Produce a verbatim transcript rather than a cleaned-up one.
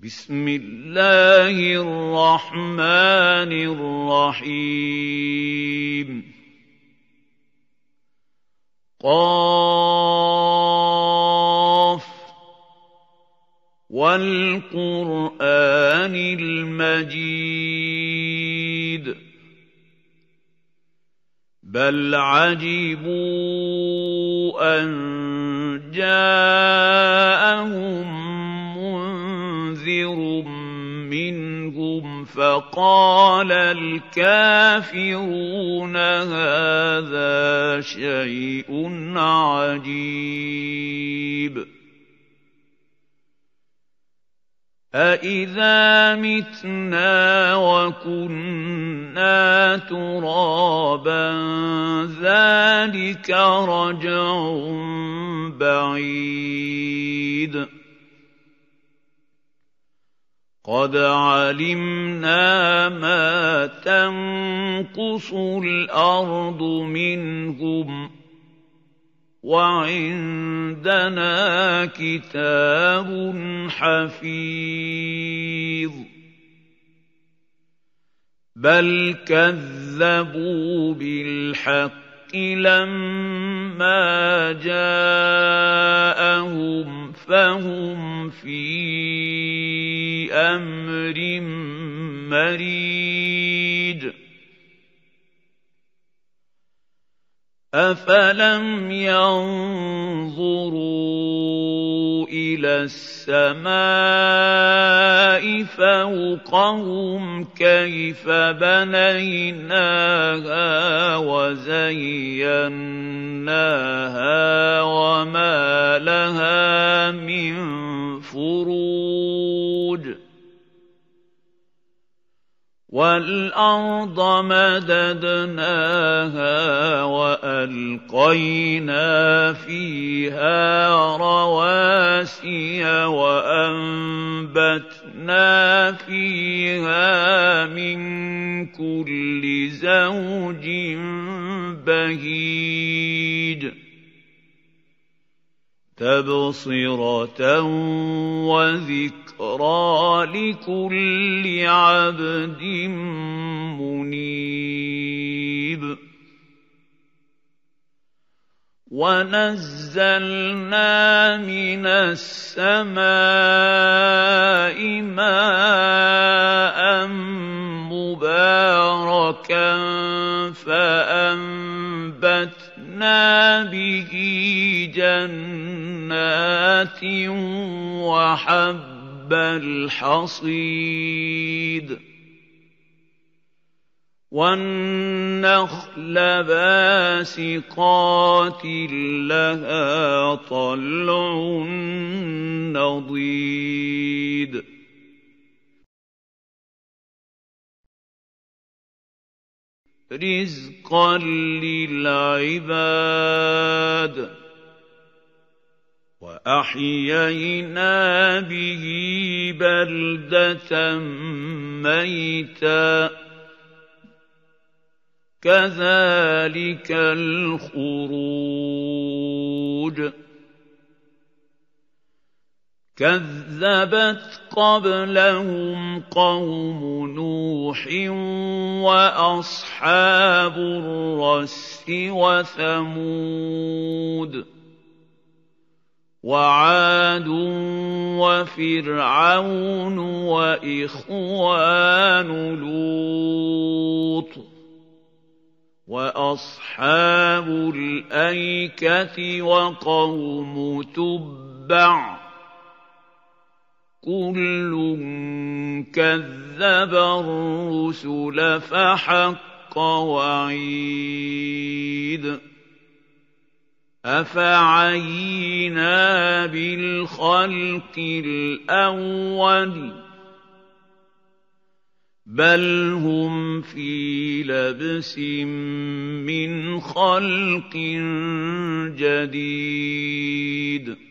بسم الله الرحمن الرحيم قاف والقرآن المجيد بل عجبوا أن جاءهم منذر منهم فقال الكافرون هذا شيء عجيب أَإِذَا مِتْنَا وَكُنَّا تُرَابًا ذَلِكَ رَجْعٌ بَعِيدٌ قَدْ عَلِمْنَا مَا تَنقُصُ الْأَرْضُ مِنْهُمْ وَعِندَنَا كِتَابٌ حَفِيظٌ بَلْ كَذَّبُوا بِالْحَقِّ لَمَّا جَاءَهُمْ فَهُمْ فِي أَمْرٍ مَّرِيجٍ أَفَلَمْ يَنظُرُوا إِلَى السَّمَاءِ فَوْقَهُمْ كَيْفَ بَنَيْنَاهَا وَزَيَّنَّاهَا وَمَا لَهَا مِن فُرُوجٍ وَالْأَرْضَ مَدَدْنَاهَا وَأَلْقَيْنَا فِيهَا رَوَاسِيَ وَأَنبَتْنَا فِيهَا مِن كُلِّ زَوْجٍ بَهِيجٍ تَبْصِرَةً وَذِكْرَىٰ لِكُلِّ عَبْدٍ مُّنِيبٍ وَنَزَّلْنَا مِنَ السَّمَاءِ مَاءً مُّبَارَكًا فَأَنبَتْنَا بِهِ جَنَّاتٍ وَحَبَّ الْحَصِيدِ وَالنَّخْلَ بَاسِقَاتٍ لَّهَا طَلْعٌ نَّضِيدٌ رِزْقًا لِّلْعِبَادِ وَأَحْيَيْنَا بِهِ بَلْدَةً مَّيْتًا كَذَلِكَ الْخُرُوجُ كَذَّبَتْ قَبْلَهُمْ قَوْمُ نُوحٍ وَأَصْحَابُ الرَّسِّ وَثَمُودُ وَعَادٌ وَفِرْعَوْنُ وَإِخْوَانُ لُوطٍ وَأَصْحَابُ الْأَيْكَةِ وَقَوْمُ تُبَّعٍ كُلٌّ كَذَّبَ الرُّسُلَ فَحَقَّ وَعِيدِ أَفَعَيِينَا بِالْخَلْقِ الْأَوَّلِ بَلْ هُمْ فِي لَبْسٍ مِّنْ خَلْقٍ جَدِيدٍ